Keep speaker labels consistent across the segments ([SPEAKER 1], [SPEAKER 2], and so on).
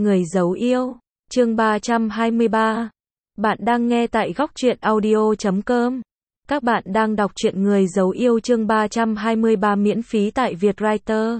[SPEAKER 1] Người giấu yêu, chương 323. Bạn đang nghe tại góc truyện audio.com. Các bạn đang đọc truyện Người giấu yêu chương 323 miễn phí tại Vietwriter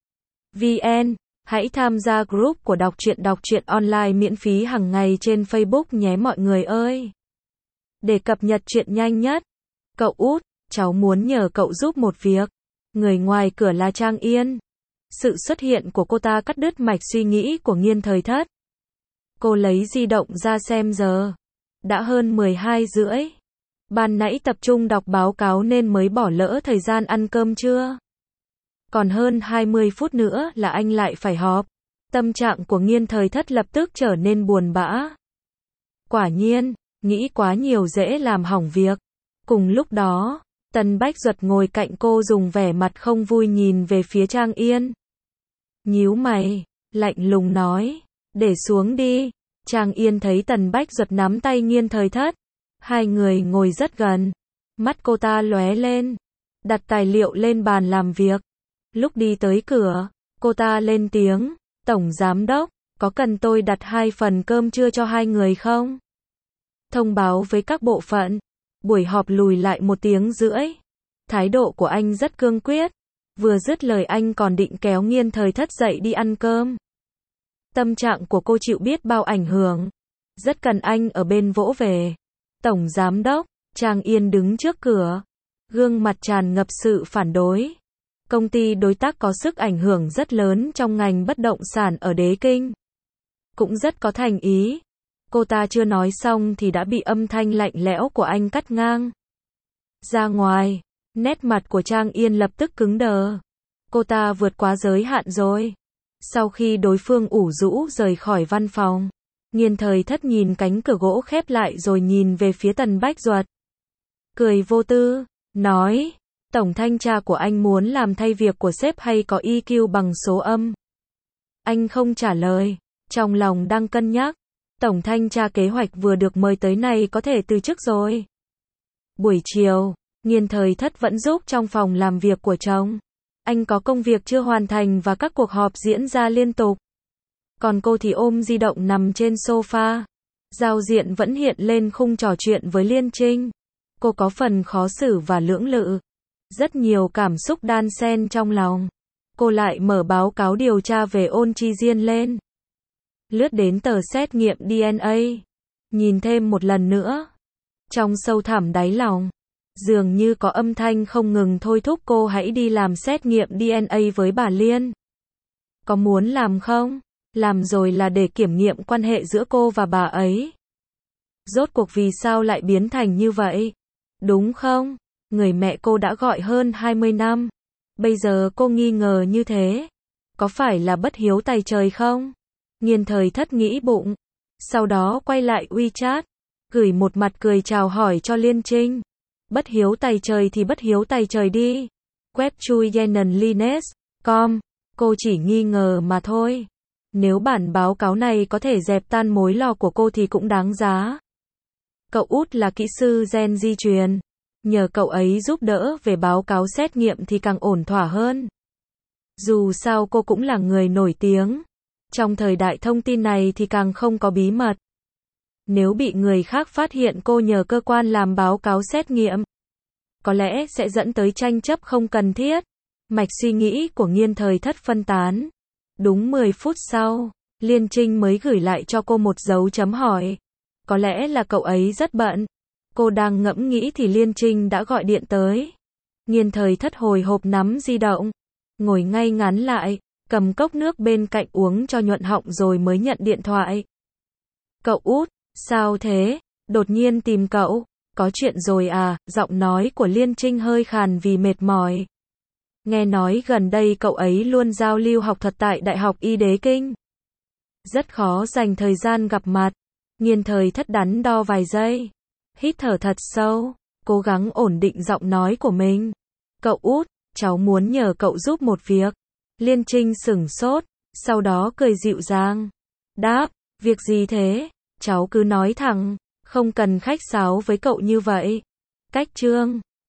[SPEAKER 1] VN. Hãy tham gia group của đọc truyện online miễn phí hàng ngày trên Facebook nhé mọi người ơi. Để cập nhật truyện nhanh nhất. Cậu út, cháu muốn nhờ cậu giúp một việc. Người ngoài cửa là Trang Yên. Sự xuất hiện của cô ta cắt đứt mạch suy nghĩ của Nghiên Thời Thất. Cô lấy di động ra xem giờ. Đã hơn 12 rưỡi. Ban nãy tập trung đọc báo cáo nên mới bỏ lỡ thời gian ăn cơm trưa. Còn hơn 20 phút nữa là anh lại phải họp. Tâm trạng của Nghiên Thời Thất lập tức trở nên buồn bã. Quả nhiên, nghĩ quá nhiều dễ làm hỏng việc. Cùng lúc đó, Tần Bách Duật ngồi cạnh cô dùng vẻ mặt không vui nhìn về phía Trang Yên. Nhíu mày, lạnh lùng nói, để xuống đi. Trang Yên thấy Tần Bách Duật nắm tay Nghiên Thời Thất. Hai người ngồi rất gần. Mắt cô ta lóe lên. Đặt tài liệu lên bàn làm việc. Lúc đi tới cửa, cô ta lên tiếng, Tổng Giám Đốc, có cần tôi đặt 2 phần cơm trưa cho 2 người không? Thông báo với các bộ phận. Buổi họp lùi lại 1 tiếng rưỡi. Thái độ của anh rất cương quyết. Vừa dứt lời anh còn định kéo Nghiên Thời Thất dậy đi ăn cơm. Tâm trạng của cô chịu biết bao ảnh hưởng. Rất cần anh ở bên vỗ về. Tổng Giám Đốc, Trang Yên đứng trước cửa. Gương mặt tràn ngập sự phản đối. Công ty đối tác có sức ảnh hưởng rất lớn trong ngành bất động sản ở Đế Kinh. Cũng rất có thành ý. Cô ta chưa nói xong thì đã bị âm thanh lạnh lẽo của anh cắt ngang. Ra ngoài, nét mặt của Trang Yên lập tức cứng đờ. Cô ta vượt quá giới hạn rồi. Sau khi đối phương ủ rũ rời khỏi văn phòng, Nghiên Thời Thất nhìn cánh cửa gỗ khép lại rồi nhìn về phía Tần Bách Duật. Cười vô tư, nói, Tổng thanh tra của anh muốn làm thay việc của sếp hay có EQ bằng số âm? Anh không trả lời, trong lòng đang cân nhắc. Tổng thanh tra kế hoạch vừa được mời tới này có thể từ chức rồi. Buổi chiều, Nghiên Thời Thất vẫn giúp trong phòng làm việc của chồng. Anh có công việc chưa hoàn thành và các cuộc họp diễn ra liên tục. Còn cô thì ôm di động nằm trên sofa. Giao diện vẫn hiện lên khung trò chuyện với Liên Trinh. Cô có phần khó xử và lưỡng lự. Rất nhiều cảm xúc đan xen trong lòng. Cô lại mở báo cáo điều tra về Ôn Chi Diên lên. Lướt đến tờ xét nghiệm DNA. Nhìn thêm một lần nữa. Trong sâu thẳm đáy lòng, dường như có âm thanh không ngừng thôi thúc cô hãy đi làm xét nghiệm DNA với bà Liên. Có muốn làm không? Làm rồi là để kiểm nghiệm quan hệ giữa cô và bà ấy. Rốt cuộc vì sao lại biến thành như vậy? Đúng không? Người mẹ cô đã gọi hơn 20 năm. Bây giờ cô nghi ngờ như thế. Có phải là bất hiếu tày trời không? Nghiên Thời Thất nghĩ bụng. Sau đó quay lại WeChat. Gửi một mặt cười chào hỏi cho Liên Trinh. Bất hiếu tày trời thì bất hiếu tày trời đi. Web chui Yenan Lines.com. Cô chỉ nghi ngờ mà thôi. Nếu bản báo cáo này có thể dẹp tan mối lo của cô thì cũng đáng giá. Cậu út là kỹ sư gen di truyền. Nhờ cậu ấy giúp đỡ về báo cáo xét nghiệm thì càng ổn thỏa hơn. Dù sao cô cũng là người nổi tiếng. Trong thời đại thông tin này thì càng không có bí mật. Nếu bị người khác phát hiện cô nhờ cơ quan làm báo cáo xét nghiệm, có lẽ sẽ dẫn tới tranh chấp không cần thiết. Mạch suy nghĩ của Nghiên Thời Thất phân tán. Đúng 10 phút sau, Liên Trinh mới gửi lại cho cô một dấu chấm hỏi. Có lẽ là cậu ấy rất bận. Cô đang ngẫm nghĩ thì Liên Trinh đã gọi điện tới. Nghiên Thời Thất hồi hộp nắm di động. Ngồi ngay ngắn lại, cầm cốc nước bên cạnh uống cho nhuận họng rồi mới nhận điện thoại. Cậu út, sao thế? Đột nhiên tìm cậu. Có chuyện rồi à? Giọng nói của Liên Trinh hơi khàn vì mệt mỏi. Nghe nói gần đây cậu ấy luôn giao lưu học thuật tại Đại học Y Đế Kinh. Rất khó dành thời gian gặp mặt. Nghiên Thời Thất đắn đo vài giây. Hít thở thật sâu, cố gắng ổn định giọng nói của mình. Cậu út, cháu muốn nhờ cậu giúp một việc. Liên Trinh sửng sốt, sau đó cười dịu dàng. Đáp, việc gì thế? Cháu cứ nói thẳng, không cần khách sáo với cậu như vậy. Cách chương